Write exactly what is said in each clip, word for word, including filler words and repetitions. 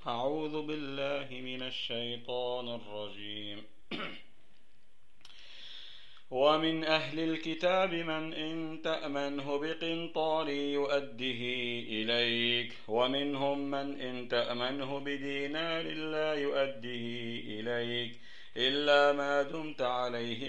أعوذ بالله من الشيطان الرجيم. ومن أهل الكتاب من إن تأمنه بقنطار يؤده إليك ومنهم من إن تأمنه بدينار لا يؤده إليك إلا ما دمت عليه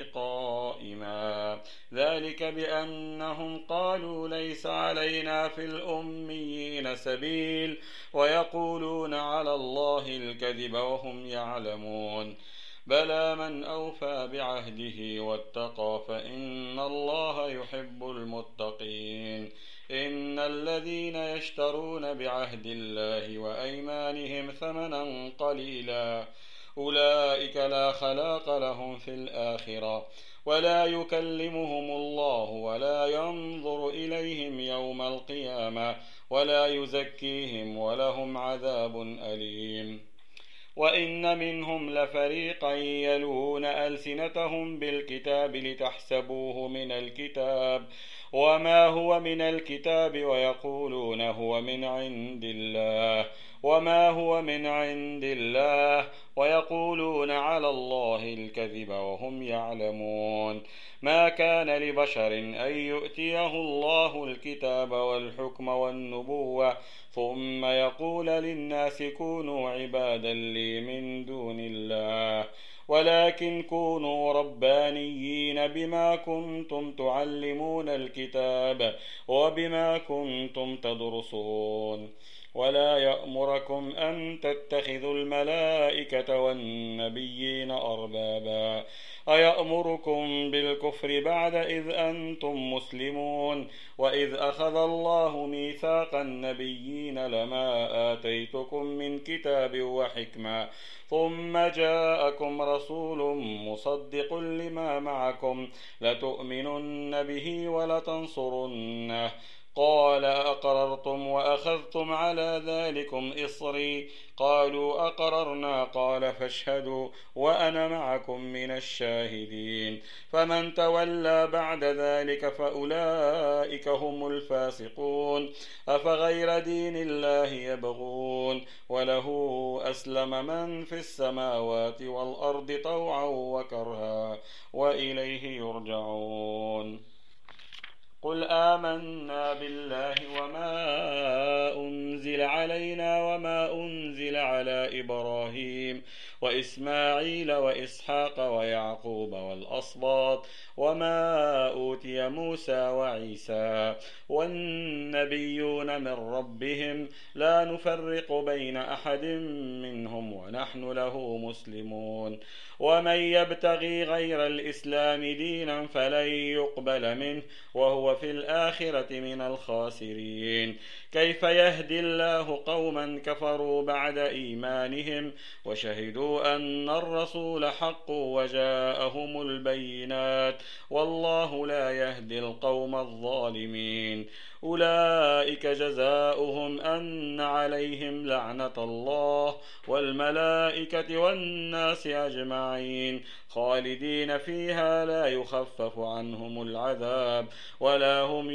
قائما ذلك بأنهم قالوا ليس علينا في الأميين سبيل ويقولون على الله الكذب وهم يعلمون بلى من أوفى بعهده واتقى فإن الله يحب المتقين إن الذين يشترون بعهد الله وأيمانهم ثمنا قليلا أولئك لا خلاق لهم في الآخرة ولا يكلمهم الله ولا ينظر إليهم يوم القيامة ولا يزكيهم ولهم عذاب أليم وإن منهم لفريقا يلوون ألسنتهم بالكتاب لتحسبوه من الكتاب وما هو من الكتاب ويقولون هو من عند الله وما هو من عند الله ويقولون على الله الكذب وهم يعلمون ما كان لبشر أن يؤتيه الله الكتاب والحكم والنبوة ثم يقول للناس كونوا عبادا لي من دون الله ولكن كونوا ربانيين بما كنتم تعلمون الكتاب وبما كنتم تدرسون ولا يأمركم أن تتخذوا الملائكة والنبيين أربابا أيأمركم بالكفر بعد إذ أنتم مسلمون وإذ أخذ الله ميثاق النبيين لما آتيتكم من كتاب وحكمة ثم جاءكم رسول مصدق لما معكم لتؤمنن به ولتنصرنه قال أقررتم وأخذتم على ذلكم إصري قالوا أقررنا قال فاشهدوا وأنا معكم من الشاهدين فمن تولى بعد ذلك فأولئك هم الفاسقون أفغير دين الله يبغون وله أسلم من في السماوات والأرض طوعا وكرها وإليه يرجعون قل آمنا بالله وما أنزل علينا وما أنزل على إبراهيم وإسماعيل وإسحاق ويعقوب والأسباط وما أوتي موسى وعيسى والنبيون من ربهم لا نفرق بين أحد منهم ونحن له مسلمون ومن يبتغي غير الإسلام دينا فلن يقبل منه وهو في الآخرة من الخاسرين كيف يهدي الله قوما كفروا بعد إيمانهم وشهدوا أن الرسول حق وجاءهم البينات والله لا يهدي القوم الظالمين أولئك جزاؤهم أن عليهم لعنة الله والملائكة والناس أجمعين خالدين فيها لا يخفف عنهم العذاب ولا هم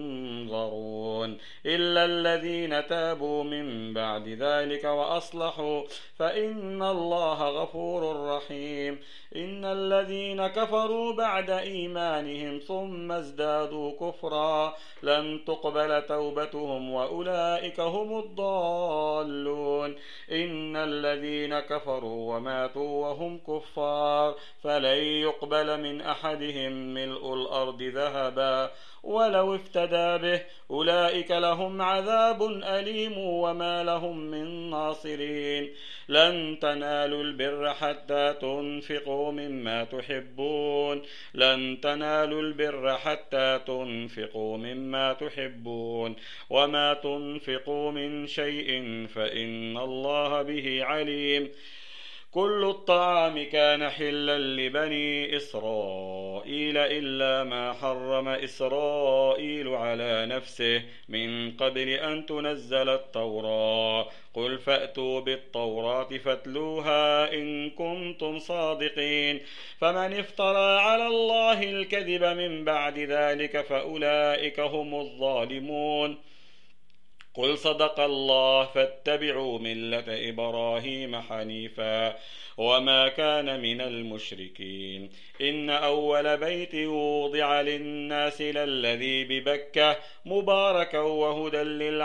ينظرون إلا الذين تابوا من بعد ذلك وأصلحوا فإن الله غفور رحيم إن الذين كفروا بعد إيمانهم ثم ازدادوا كفرا لن تقبل توبتهم وأولئك هم الضالون إن الذين كفروا وماتوا وهم كفار فلن يقبل من أحدهم ملء الأرض ذهبا ولو افتدى به أولئك لهم عذاب أليم وما لهم من ناصرين لن تنالوا البر حتى تنفقوا مما تحبون لن تنالوا البر حتى تنفقوا مما تحبون وما تنفقوا من شيء فإن الله به عليم كل الطعام كان حلا لبني إسرائيل إلا ما حرم إسرائيل على نفسه من قبل أن تنزل التوراة قل فأتوا بالتوراة فاتلوها إن كنتم صادقين فمن افترى على الله الكذب من بعد ذلك فأولئك هم الظالمون قل صدق الله فاتبعوا ملة إبراهيم حنيفا وما كان من المشركين إن أول بيت وضع للناس للذي ببكة مباركا وهدى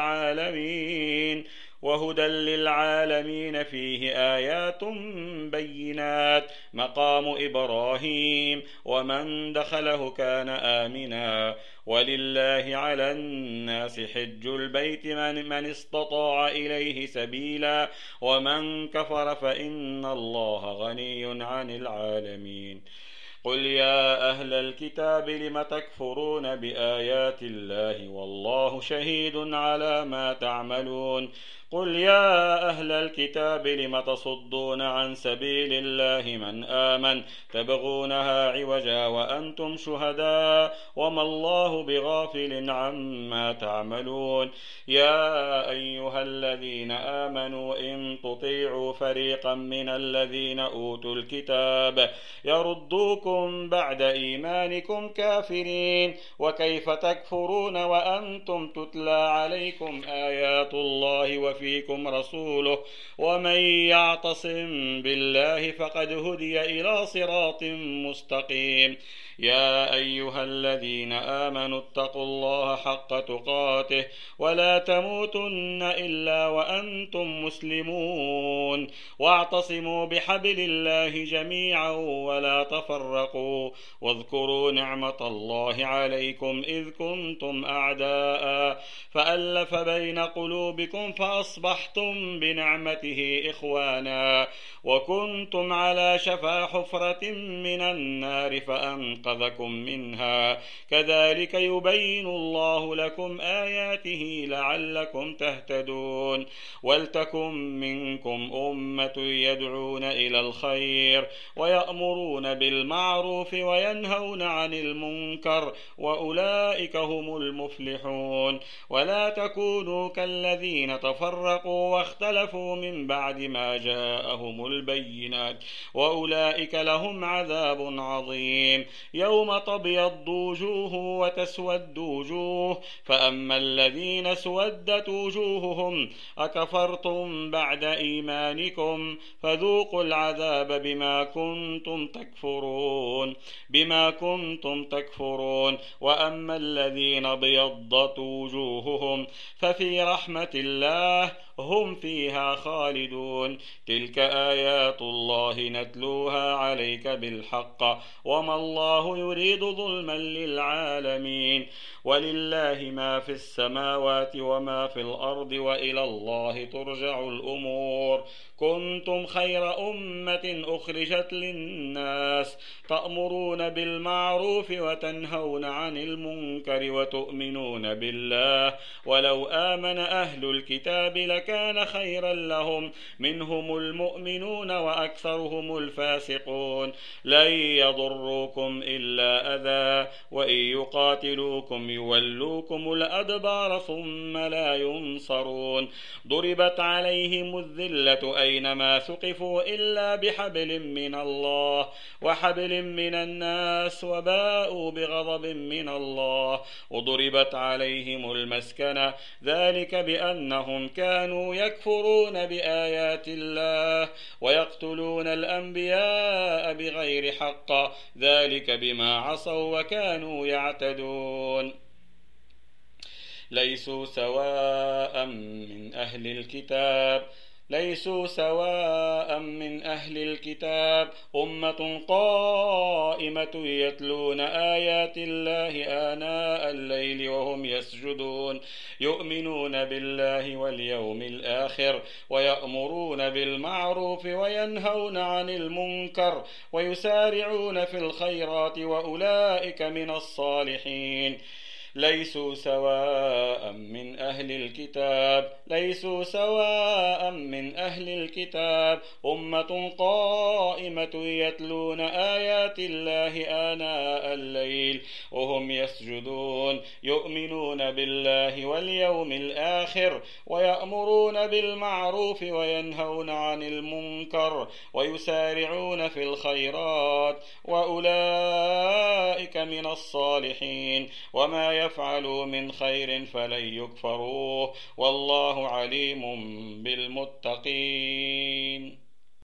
للعالمين وهدى للعالمين فيه آيات بينات مقام إبراهيم ومن دخله كان آمنا ولله على الناس حج البيت من, من استطاع إليه سبيلا ومن كفر فإن الله غني عن العالمين قل يا أهل الكتاب لم تكفرون بآيات الله والله شهيد على ما تعملون قل يا أهل الكتاب لم تصدون عن سبيل الله من آمن تبغونها عوجا وأنتم شهداء وما الله بغافل عما تعملون يا أيها الذين آمنوا إن تطيعوا فريقا من الذين أوتوا الكتاب يردوكم بعد إيمانكم كافرين وكيف تكفرون وأنتم تتلى عليكم آيات الله وفي فيكم رسوله ومن يعتصم بالله فقد هدي إلى صراط مستقيم يا أيها الذين آمنوا اتقوا الله حق تقاته ولا تموتن إلا وأنتم مسلمون واعتصموا بحبل الله جميعا ولا تفرقوا واذكروا نعمة الله عليكم إذ كنتم أعداء فألف بين قلوبكم فأصبحتم بنعمته إخوانا وكنتم على شفا حفرة من النار فأنقذكم منها كذلك يبين الله لكم آياته لعلكم تهتدون ولتكن منكم أمة يدعون إلى الخير ويأمرون بالمعروف وينهون عن المنكر وأولئك هم المفلحون ولا تكونوا كالذين تفرقوا واختلفوا من بعد ما جاءهم البينات وأولئك لهم عذاب عظيم يوم تبيض وجوه وتسود وجوه فأما الذين اسودت وجوههم أكفرتم بعد إيمانكم فذوقوا العذاب بما كنتم تكفرون بما كنتم تكفرون وأما الذين ابيضت وجوههم ففي رحمة الله هم فيها خالدون تلك آيات الله نتلوها عليك بالحق وما الله يريد ظلما للعالمين ولله ما في السماوات وما في الأرض وإلى الله ترجع الأمور كنتم خير أمة أخرجت للناس تأمرون بالمعروف وتنهون عن المنكر وتؤمنون بالله ولو آمن أهل الكتاب لكان خيرا لهم منهم المؤمنون وأكثرهم الفاسقون لن يضروكم إلا أذى وإن يقاتلوكم يولوكم الأدبار ثم لا ينصرون ضربت عليهم الذلة أينما ثقفوا إلا بحبل من الله وحبل من الناس وباءوا بغضب من الله وضربت عليهم المسكنة ذلك بأنهم كانوا يكفرون بآيات الله ويقتلون الأنبياء بغير حق ذلك بما عصوا وكانوا يعتدون ليسوا سواء من أهل الكتاب ليسوا سواء من أهل الكتاب أمة قائمة يتلون آيات الله آناء الليل وهم يسجدون يؤمنون بالله واليوم الآخر ويأمرون بالمعروف وينهون عن المنكر ويسارعون في الخيرات وأولئك من الصالحين ليسوا سواء من أهل الكتاب ليسوا سواء من أهل الكتاب أمة قائمة يتلون آيات الله آناء الليل وهم يسجدون يؤمنون بالله واليوم الآخر ويأمرون بالمعروف وينهون عن المنكر ويسارعون في الخيرات وأولئك من الصالحين وما يفعلوا من خير فلن يكفروه والله عليم بالمتقين.